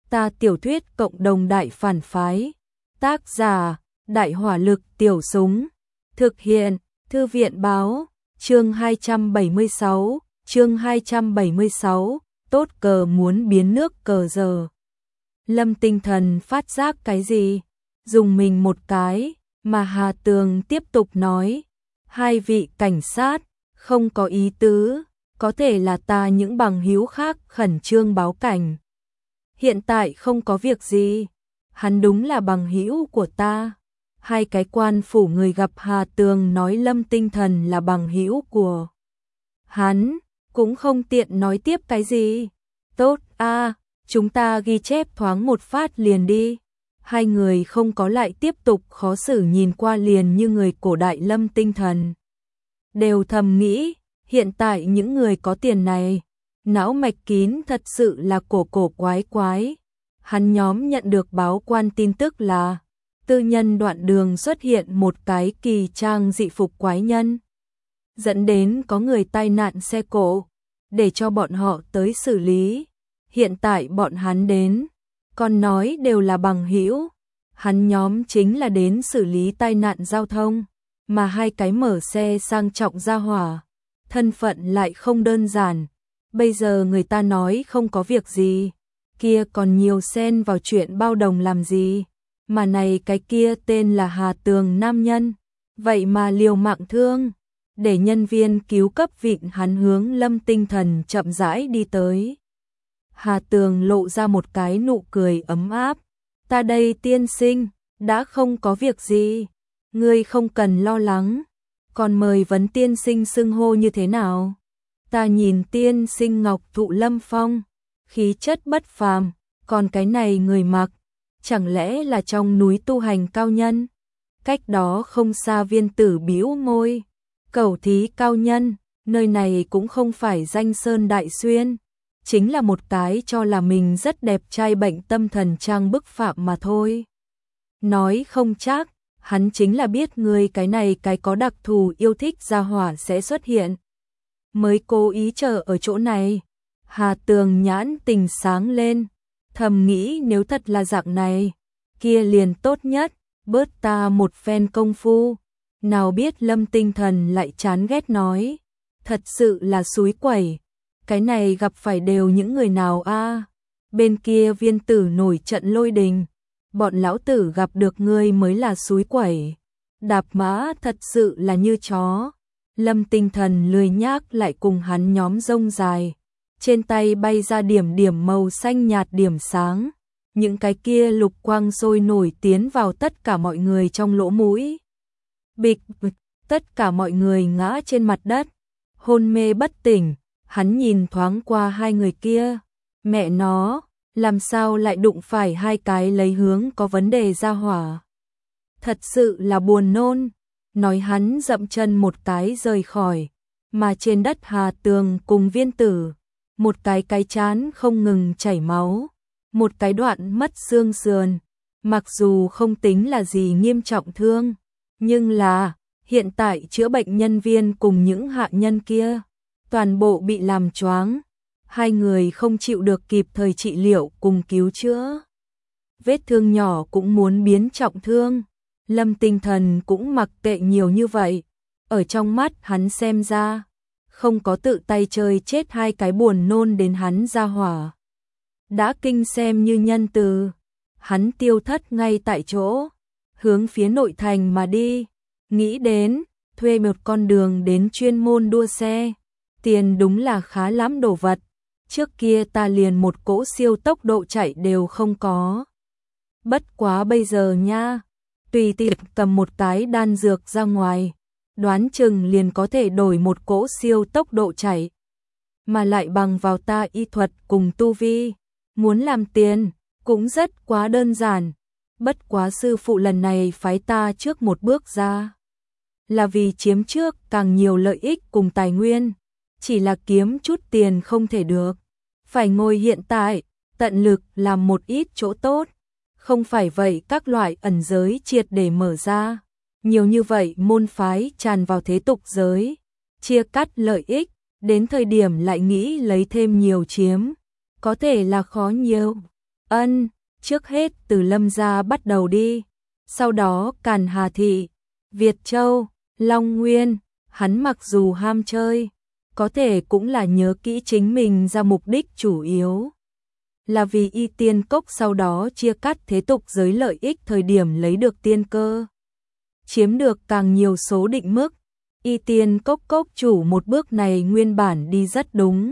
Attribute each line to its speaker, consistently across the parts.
Speaker 1: Ta tiểu thuyết cộng đồng đại phản phái. Tác giả: Đại hỏa lực tiểu súng. Thực hiện: Thư viện báo. Chương 276, tốt cờ muốn biến nước cờ giờ. Lâm Tinh Thần phát giác cái gì? Dùng mình một cái, mà Hà Tường tiếp tục nói. Hai vị cảnh sát, không có ý tứ, có thể là ta những bằng hữu khác khẩn trương báo cảnh. Hiện tại không có việc gì, hắn đúng là bằng hữu của ta. Hai cái quan phủ người gặp Hà Tường nói Lâm Tinh Thần là bằng hữu của hắn, cũng không tiện nói tiếp cái gì. Tốt a, chúng ta ghi chép thoáng một phát liền đi. Hai người không có lại tiếp tục khó xử nhìn qua liền như người cổ đại Lâm Tinh Thần. Đều thầm nghĩ, hiện tại những người có tiền này, não mạch kín thật sự là cổ quái quái. Hắn nhóm nhận được báo quan tin tức là tư nhân đoạn đường xuất hiện một cái kỳ trang dị phục quái nhân, dẫn đến có người tai nạn xe cộ, để cho bọn họ tới xử lý. Hiện tại bọn hắn đến, còn nói đều là bằng hữu, hắn nhóm chính là đến xử lý tai nạn giao thông, mà hai cái mở xe sang trọng ra hỏa, thân phận lại không đơn giản. Bây giờ người ta nói không có việc gì, kia còn nhiều xen vào chuyện bao đồng làm gì, mà này cái kia tên là Hà Tường nam nhân, vậy mà liều mạng thương, để nhân viên cứu cấp vịn hắn hướng Lâm Tinh Thần chậm rãi đi tới. Hà Tường lộ ra một cái nụ cười ấm áp. Ta đây tiên sinh, đã không có việc gì, ngươi không cần lo lắng. Còn mời vấn tiên sinh xưng hô như thế nào? Ta nhìn tiên sinh ngọc thụ lâm phong, khí chất bất phàm, còn cái này người mặc, chẳng lẽ là trong núi tu hành cao nhân? Cách đó không xa Viên Tử bĩu môi, cẩu thí cao nhân, nơi này cũng không phải danh sơn đại xuyên, chính là một cái cho là mình rất đẹp trai bệnh tâm thần trang bức phạm mà thôi. Nói không chắc, hắn chính là biết người cái này cái có đặc thù yêu thích gia hỏa sẽ xuất hiện, mới cố ý chờ ở chỗ này. Hà Tường nhãn tình sáng lên, thầm nghĩ nếu thật là dạng này, kia liền tốt nhất, bớt ta một phen công phu. Nào biết Lâm Tinh Thần lại chán ghét nói, thật sự là xúi quẩy, cái này gặp phải đều những người nào a? Bên kia Viên Tử nổi trận lôi đình, bọn lão tử gặp được ngươi mới là xúi quẩy, đạp mã thật sự là như chó. Lâm Tinh Thần lười nhác lại cùng hắn nhóm rông dài, trên tay bay ra điểm điểm màu xanh nhạt điểm sáng, những cái kia lục quang sôi nổi tiến vào tất cả mọi người trong lỗ mũi. Bịch bịch, tất cả mọi người ngã trên mặt đất, hôn mê bất tỉnh. Hắn nhìn thoáng qua hai người kia, mẹ nó, làm sao lại đụng phải hai cái lấy hướng có vấn đề ra hỏa. Thật sự là buồn nôn. Nói hắn dậm chân một cái rời khỏi, mà trên đất Hà Tường cùng Viên Tử, một cái chán không ngừng chảy máu, một cái đoạn mất xương sườn, mặc dù không tính là gì nghiêm trọng thương, nhưng là hiện tại chữa bệnh nhân viên cùng những hạ nhân kia toàn bộ bị làm choáng, hai người không chịu được kịp thời trị liệu cùng cứu chữa, vết thương nhỏ cũng muốn biến trọng thương. Lâm Tinh Thần cũng mặc kệ nhiều như vậy, ở trong mắt hắn xem ra, không có tự tay chơi chết hai cái buồn nôn đến hắn ra hỏa. Đã kinh xem như nhân từ, hắn tiêu thất ngay tại chỗ, hướng phía nội thành mà đi, nghĩ đến, thuê một con đường đến chuyên môn đua xe, tiền đúng là khá lắm đồ vật, trước kia ta liền một cỗ siêu tốc độ chạy đều không có. Bất quá bây giờ nha, tùy tiện cầm một cái đan dược ra ngoài, đoán chừng liền có thể đổi một cỗ siêu tốc độ chạy. Mà lại bằng vào ta y thuật cùng tu vi, muốn làm tiền, cũng rất quá đơn giản. Bất quá sư phụ lần này phái ta trước một bước ra, là vì chiếm trước càng nhiều lợi ích cùng tài nguyên, chỉ là kiếm chút tiền không thể được. Phải ngồi hiện tại, tận lực làm một ít chỗ tốt. Không phải vậy các loại ẩn giới triệt để mở ra, nhiều như vậy môn phái tràn vào thế tục giới, chia cắt lợi ích, đến thời điểm lại nghĩ lấy thêm nhiều chiếm, có thể là khó nhiều. Ân, trước hết từ Lâm gia bắt đầu đi, sau đó Càn Hà Thị, Việt Châu, Long Nguyên, hắn mặc dù ham chơi, có thể cũng là nhớ kỹ chính mình ra mục đích chủ yếu. Là vì Y Tiên Cốc sau đó chia cắt thế tục giới lợi ích thời điểm lấy được tiên cơ. Chiếm được càng nhiều số định mức, Y Tiên Cốc cốc chủ một bước này nguyên bản đi rất đúng.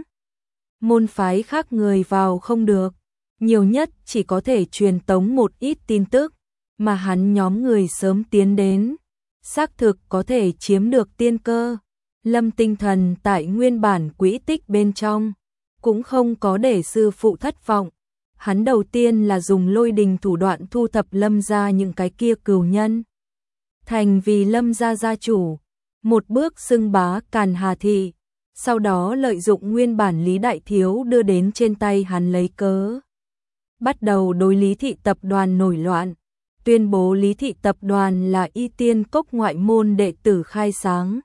Speaker 1: Môn phái khác người vào không được, nhiều nhất chỉ có thể truyền tống một ít tin tức, mà hắn nhóm người sớm tiến đến, xác thực có thể chiếm được tiên cơ. Lâm Tinh Thần tại nguyên bản quỹ tích bên trong, cũng không có để sư phụ thất vọng. Hắn đầu tiên là dùng lôi đình thủ đoạn thu thập Lâm gia những cái kia cừu nhân. Thành vì Lâm gia gia chủ, một bước xưng bá Càn Hà Thị, sau đó lợi dụng nguyên bản Lý Đại Thiếu đưa đến trên tay hắn lấy cớ. Bắt đầu đối Lý Thị Tập đoàn nổi loạn, tuyên bố Lý Thị Tập đoàn là Y Tiên Cốc ngoại môn đệ tử khai sáng.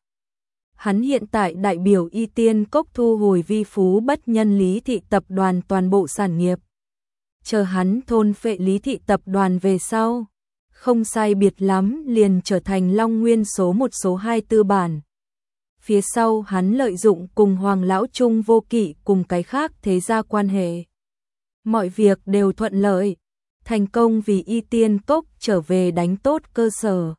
Speaker 1: Hắn hiện tại đại biểu Y Tiên Cốc thu hồi vi phú bất nhân Lý Thị Tập đoàn toàn bộ sản nghiệp. Chờ hắn thôn phệ Lý Thị Tập đoàn về sau, không sai biệt lắm liền trở thành Long Nguyên số 1 số 2 tư bản. Phía sau hắn lợi dụng cùng Hoàng Lão Trung Vô Kỵ cùng cái khác thế gia quan hệ. Mọi việc đều thuận lợi, thành công vì Y Tiên Cốc trở về đánh tốt cơ sở.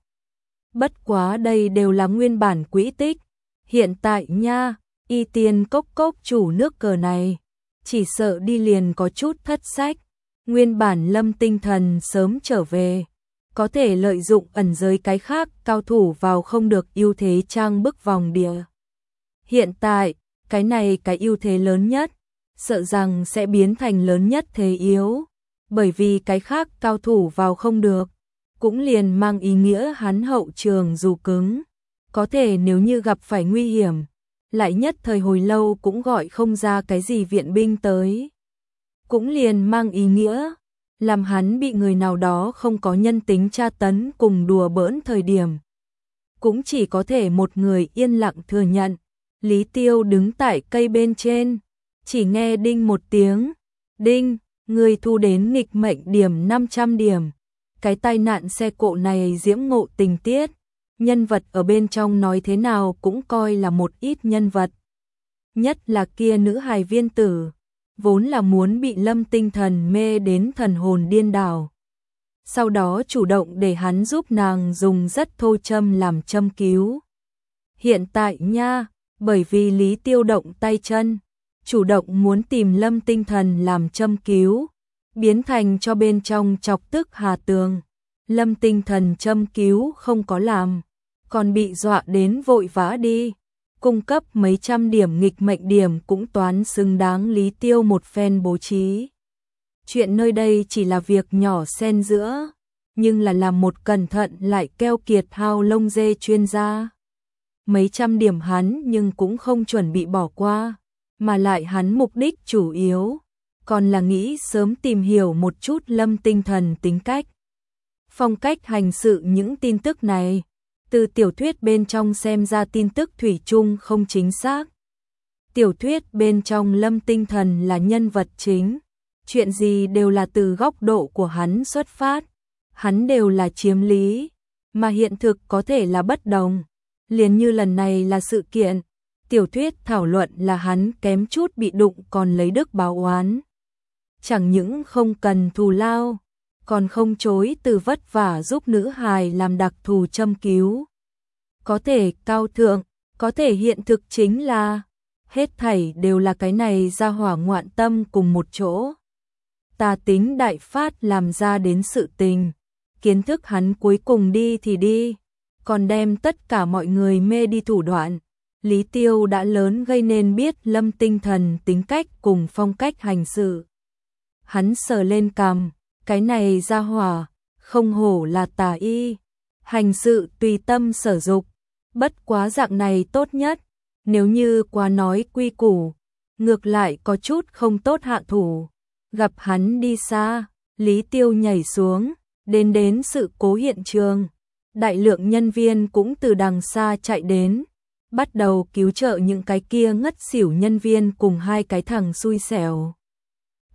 Speaker 1: Bất quá đây đều là nguyên bản quỹ tích. Hiện tại nha, Y Tiên Cốc cốc chủ nước cờ này, chỉ sợ đi liền có chút thất sách. Nguyên bản Lâm Tinh Thần sớm trở về, có thể lợi dụng ẩn giới cái khác cao thủ vào không được ưu thế trang bức vòng địa. Hiện tại, cái này cái ưu thế lớn nhất, sợ rằng sẽ biến thành lớn nhất thế yếu, bởi vì cái khác cao thủ vào không được, cũng liền mang ý nghĩa hắn hậu trường dù cứng, có thể nếu như gặp phải nguy hiểm, lại nhất thời hồi lâu cũng gọi không ra cái gì viện binh tới. Cũng liền mang ý nghĩa, làm hắn bị người nào đó không có nhân tính tra tấn cùng đùa bỡn thời điểm. Cũng chỉ có thể một người yên lặng thừa nhận. Lý Tiêu đứng tại cây bên trên, chỉ nghe đinh một tiếng. Đinh, người thu đến nghịch mệnh điểm 500 điểm. Cái tai nạn xe cộ này diễm ngộ tình tiết. Nhân vật ở bên trong nói thế nào cũng coi là một ít nhân vật. Nhất là kia nữ hài viên tử, vốn là muốn bị Lâm Tinh Thần mê đến thần hồn điên đảo. Sau đó chủ động để hắn giúp nàng dùng rất thô châm làm châm cứu. Hiện tại nha, bởi vì Lý Tiêu động tay chân, chủ động muốn tìm Lâm Tinh Thần làm châm cứu, biến thành cho bên trong chọc tức Hà Tường. Lâm Tinh Thần châm cứu không có làm, còn bị dọa đến vội vã đi. Cung cấp mấy trăm điểm nghịch mệnh điểm cũng toán xứng đáng Lý Tiêu một phen bố trí. Chuyện nơi đây chỉ là việc nhỏ xen giữa, nhưng là làm một cẩn thận lại keo kiệt hao lông dê chuyên gia. Mấy trăm điểm hắn nhưng cũng không chuẩn bị bỏ qua, mà lại hắn mục đích chủ yếu, còn là nghĩ sớm tìm hiểu một chút Lâm Tinh Thần tính cách. Phong cách hành sự những tin tức này, từ tiểu thuyết bên trong xem ra tin tức thủy chung không chính xác. Tiểu thuyết bên trong Lâm Tinh Thần là nhân vật chính, chuyện gì đều là từ góc độ của hắn xuất phát, hắn đều là chiếm lý, mà hiện thực có thể là bất đồng. Liền như lần này là sự kiện, tiểu thuyết thảo luận là hắn kém chút bị đụng còn lấy đức báo oán. Chẳng những không cần thù lao, còn không chối từ vất vả giúp nữ hài làm đặc thù châm cứu. Có thể cao thượng, có thể hiện thực chính là, hết thảy đều là cái này ra hỏa ngoạn tâm cùng một chỗ. Tà tính đại phát làm ra đến sự tình, kiến thức hắn cuối cùng đi thì đi, còn đem tất cả mọi người mê đi thủ đoạn. Lý Tiêu đã lớn gây nên biết Lâm Tinh Thần tính cách cùng phong cách hành sự. Hắn sờ lên cằm, cái này ra hỏa, không hổ là tà y, hành sự tùy tâm sở dục, bất quá dạng này tốt nhất, nếu như quá nói quy củ, ngược lại có chút không tốt hạ thủ. Gặp hắn đi xa, Lý Tiêu nhảy xuống, đến sự cố hiện trường. Đại lượng nhân viên cũng từ đằng xa chạy đến, bắt đầu cứu trợ những cái kia ngất xỉu nhân viên cùng hai cái thằng xui xẻo.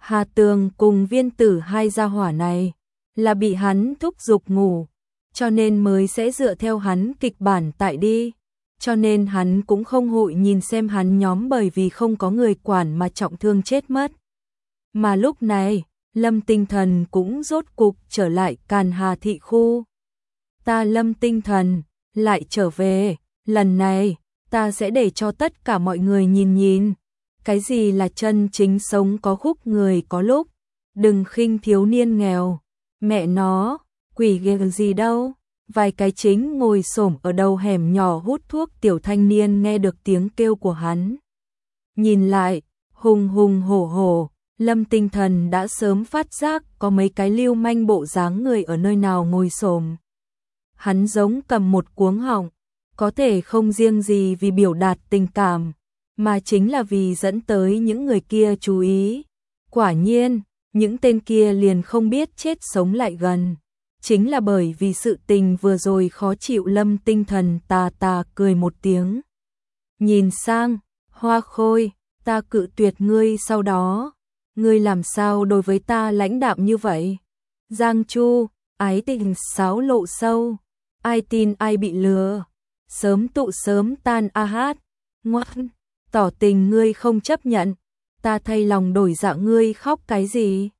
Speaker 1: Hà Tường cùng Viên Tử hai gia hỏa này là bị hắn thúc giục ngủ, cho nên mới sẽ dựa theo hắn kịch bản tại đi. Cho nên hắn cũng không hội nhìn xem hắn nhóm bởi vì không có người quản mà trọng thương chết mất. Mà lúc này, Lâm Tinh Thần cũng rốt cục trở lại Càn Hà thị khu. Ta Lâm Tinh Thần lại trở về, lần này ta sẽ để cho tất cả mọi người nhìn nhìn cái gì là chân chính sống có khúc người có lúc, đừng khinh thiếu niên nghèo, mẹ nó, quỷ ghê gì đâu. Vài cái chính ngồi xổm ở đầu hẻm nhỏ hút thuốc tiểu thanh niên nghe được tiếng kêu của hắn. Nhìn lại, hùng hùng hổ hổ, Lâm Tinh Thần đã sớm phát giác có mấy cái lưu manh bộ dáng người ở nơi nào ngồi xổm. Hắn giống cầm một cuống họng, có thể không riêng gì vì biểu đạt tình cảm, mà chính là vì dẫn tới những người kia chú ý. Quả nhiên, những tên kia liền không biết chết sống lại gần. Chính là bởi vì sự tình vừa rồi khó chịu, Lâm Tinh Thần tà tà cười một tiếng. Nhìn sang, Hoa Khôi, ta cự tuyệt ngươi sau đó. Ngươi làm sao đối với ta lãnh đạm như vậy? Giang Chu, ái tình xáo lộ sâu. Ai tin ai bị lừa. Sớm tụ sớm tan a hát. Ngoan, tỏ tình ngươi không chấp nhận. Ta thay lòng đổi dạ, ngươi khóc cái gì?